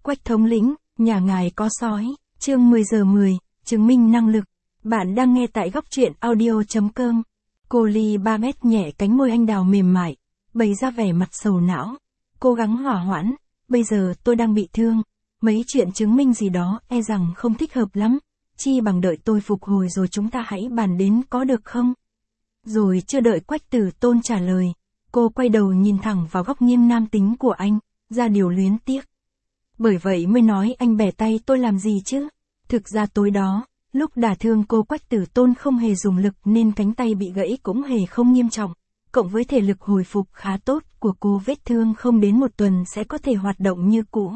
Quách thống lĩnh, nhà ngài có sói, chương 10 giờ 10, chứng minh năng lực. Bạn đang nghe tại góc truyện audio.com. Cô Ly 3 mét nhẹ cánh môi anh đào mềm mại, bày ra vẻ mặt sầu não. Cố gắng hỏa hoãn, bây giờ tôi đang bị thương. Mấy chuyện chứng minh gì đó e rằng không thích hợp lắm. Chi bằng đợi tôi phục hồi rồi chúng ta hãy bàn đến có được không? Rồi chưa đợi Quách Tử Tôn trả lời, cô quay đầu nhìn thẳng vào góc nghiêng nam tính của anh, ra điều luyến tiếc. Bởi vậy mới nói anh bẻ tay tôi làm gì chứ? Thực ra tối đó, lúc đả thương cô Quách Tử Tôn không hề dùng lực nên cánh tay bị gãy cũng hề không nghiêm trọng. Cộng với thể lực hồi phục khá tốt của cô, vết thương không đến một tuần sẽ có thể hoạt động như cũ.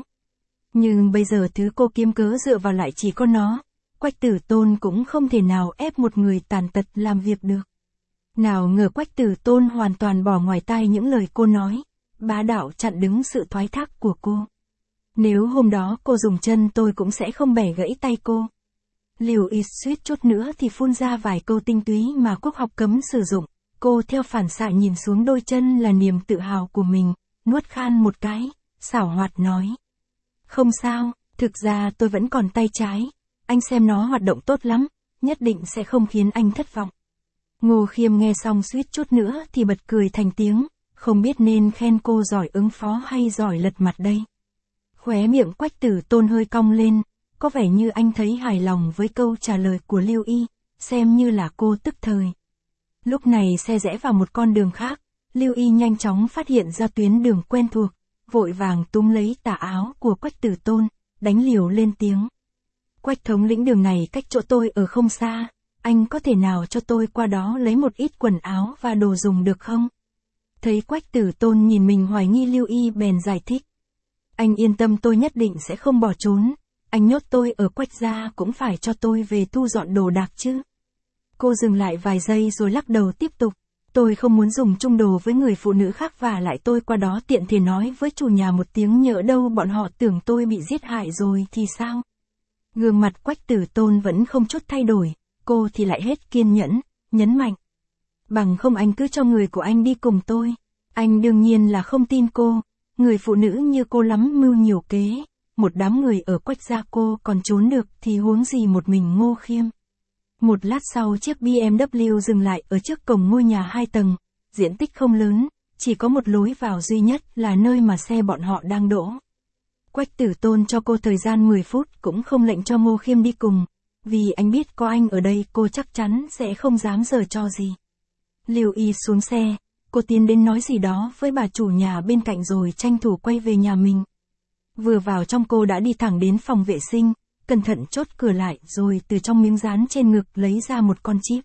Nhưng bây giờ thứ cô kiếm cớ dựa vào lại chỉ có nó. Quách Tử Tôn cũng không thể nào ép một người tàn tật làm việc được. Nào ngờ Quách Tử Tôn hoàn toàn bỏ ngoài tai những lời cô nói, bá đạo chặn đứng sự thoái thác của cô. Nếu hôm đó cô dùng chân tôi cũng sẽ không bẻ gãy tay cô. Liều y suýt chút nữa thì phun ra vài câu tinh túy mà quốc học cấm sử dụng. Cô theo phản xạ nhìn xuống đôi chân là niềm tự hào của mình, nuốt khan một cái, xảo hoạt nói. Không sao, thực ra tôi vẫn còn tay trái, anh xem nó hoạt động tốt lắm, nhất định sẽ không khiến anh thất vọng. Ngô Khiêm nghe xong suýt chút nữa thì bật cười thành tiếng, không biết nên khen cô giỏi ứng phó hay giỏi lật mặt đây. Khóe miệng Quách Tử Tôn hơi cong lên, có vẻ như anh thấy hài lòng với câu trả lời của Lưu Y, xem như là cô tức thời. Lúc này xe rẽ vào một con đường khác, Lưu Y nhanh chóng phát hiện ra tuyến đường quen thuộc, vội vàng túm lấy tà áo của Quách Tử Tôn, đánh liều lên tiếng. Quách thống lĩnh, đường này cách chỗ tôi ở không xa, anh có thể nào cho tôi qua đó lấy một ít quần áo và đồ dùng được không? Thấy Quách Tử Tôn nhìn mình hoài nghi, Lưu Y bèn giải thích. Anh yên tâm, tôi nhất định sẽ không bỏ trốn, anh nhốt tôi ở Quách gia cũng phải cho tôi về thu dọn đồ đạc chứ. Cô dừng lại vài giây rồi lắc đầu tiếp tục. Tôi không muốn dùng chung đồ với người phụ nữ khác, và lại tôi qua đó tiện thể nói với chủ nhà một tiếng, nhỡ đâu bọn họ tưởng tôi bị giết hại rồi thì sao? Gương mặt Quách Tử Tôn vẫn không chút thay đổi, cô thì lại hết kiên nhẫn, nhấn mạnh. Bằng không anh cứ cho người của anh đi cùng tôi. Anh đương nhiên là không tin cô, người phụ nữ như cô lắm mưu nhiều kế, một đám người ở Quách gia cô còn trốn được thì huống gì một mình Ngô Khiêm. Một lát sau chiếc BMW dừng lại ở trước cổng ngôi nhà 2 tầng, diện tích không lớn, chỉ có một lối vào duy nhất là nơi mà xe bọn họ đang đỗ. Quách Tử Tôn cho cô thời gian 10 phút cũng không lệnh cho Ngô Khiêm đi cùng, vì anh biết có anh ở đây cô chắc chắn sẽ không dám giở trò gì. Lưu Y xuống xe, cô tiến đến nói gì đó với bà chủ nhà bên cạnh rồi tranh thủ quay về nhà mình. Vừa vào trong cô đã đi thẳng đến phòng vệ sinh, cẩn thận chốt cửa lại rồi từ trong miếng dán trên ngực lấy ra một con chip.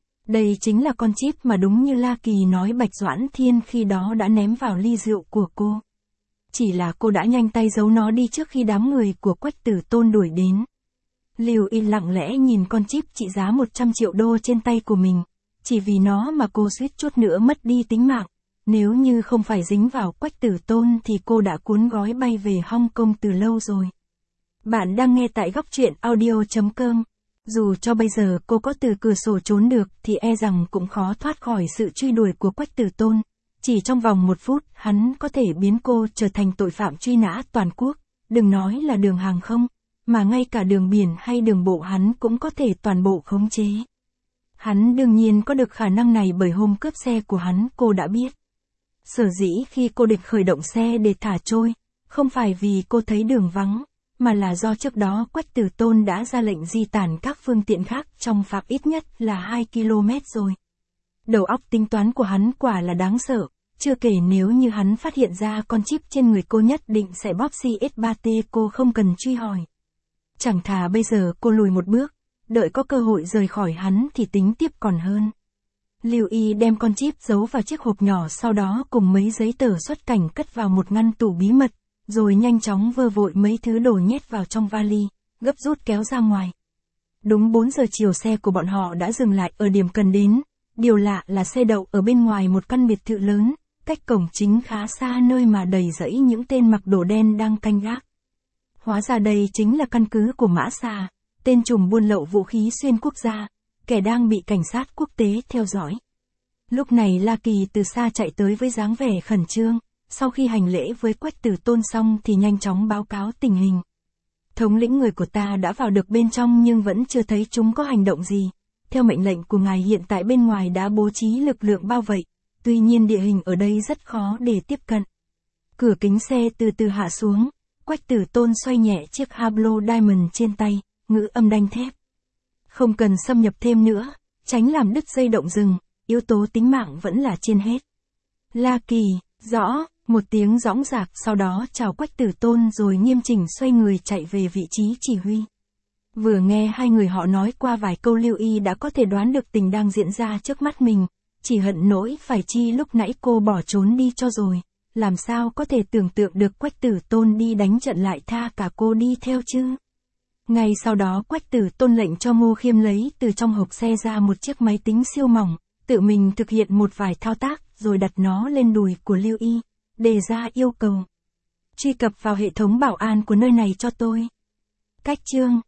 Đây chính là con chip mà đúng như La Kỳ nói Bạch Doãn Thiên khi đó đã ném vào ly rượu của cô. Chỉ là cô đã nhanh tay giấu nó đi trước khi đám người của Quách Tử Tôn đuổi đến. Lưu Y lặng lẽ nhìn con chip trị giá 100 triệu đô trên tay của mình, chỉ vì nó mà cô suýt chút nữa mất đi tính mạng. Nếu như không phải dính vào Quách Tử Tôn thì cô đã cuốn gói bay về Hong Kong từ lâu rồi. Bạn đang nghe tại góc truyện audio.com. Dù cho bây giờ cô có từ cửa sổ trốn được thì e rằng cũng khó thoát khỏi sự truy đuổi của Quách Tử Tôn. Chỉ trong vòng 1 phút hắn có thể biến cô trở thành tội phạm truy nã toàn quốc. Đừng nói là đường hàng không, mà ngay cả đường biển hay đường bộ hắn cũng có thể toàn bộ khống chế. Hắn đương nhiên có được khả năng này bởi hôm cướp xe của hắn cô đã biết. Sở dĩ khi cô định khởi động xe để thả trôi, không phải vì cô thấy đường vắng, mà là do trước đó Quách Tử Tôn đã ra lệnh di tản các phương tiện khác trong phạm ít nhất là 2 km rồi. Đầu óc tính toán của hắn quả là đáng sợ, chưa kể nếu như hắn phát hiện ra con chip trên người cô nhất định sẽ bóp CS3T cô không cần truy hỏi. Chẳng thà bây giờ cô lùi một bước, đợi có cơ hội rời khỏi hắn thì tính tiếp còn hơn. Lưu Y đem con chip giấu vào chiếc hộp nhỏ, sau đó cùng mấy giấy tờ xuất cảnh cất vào một ngăn tủ bí mật, rồi nhanh chóng vơ vội mấy thứ đồ nhét vào trong vali, gấp rút kéo ra ngoài. Đúng 4 giờ chiều xe của bọn họ đã dừng lại ở điểm cần đến, điều lạ là xe đậu ở bên ngoài một căn biệt thự lớn, cách cổng chính khá xa nơi mà đầy rẫy những tên mặc đồ đen đang canh gác. Hóa ra đây chính là căn cứ của Mã Xà, tên trùm buôn lậu vũ khí xuyên quốc gia, kẻ đang bị cảnh sát quốc tế theo dõi. Lúc này La Kỳ từ xa chạy tới với dáng vẻ khẩn trương, sau khi hành lễ với Quách Tử Tôn xong thì nhanh chóng báo cáo tình hình. Thống lĩnh người của ta đã vào được bên trong nhưng vẫn chưa thấy chúng có hành động gì. Theo mệnh lệnh của ngài hiện tại bên ngoài đã bố trí lực lượng bao vây, tuy nhiên địa hình ở đây rất khó để tiếp cận. Cửa kính xe từ từ hạ xuống, Quách Tử Tôn xoay nhẹ chiếc Hablo Diamond trên tay, ngữ âm đanh thép. Không cần xâm nhập thêm nữa, tránh làm đứt dây động rừng, yếu tố tính mạng vẫn là trên hết. La Kỳ, rõ, một tiếng dõng dạc sau đó chào Quách Tử Tôn rồi nghiêm chỉnh xoay người chạy về vị trí chỉ huy. Vừa nghe hai người họ nói qua vài câu Lưu Y đã có thể đoán được tình đang diễn ra trước mắt mình, chỉ hận nỗi phải chi lúc nãy cô bỏ trốn đi cho rồi, làm sao có thể tưởng tượng được Quách Tử Tôn đi đánh trận lại tha cả cô đi theo chứ. Ngay sau đó Quách Tử Tôn lệnh cho Ngô Khiêm lấy từ trong hộp xe ra một chiếc máy tính siêu mỏng, tự mình thực hiện một vài thao tác rồi đặt nó lên đùi của Lưu Y, đề ra yêu cầu. Truy cập vào hệ thống bảo an của nơi này cho tôi. Cách chương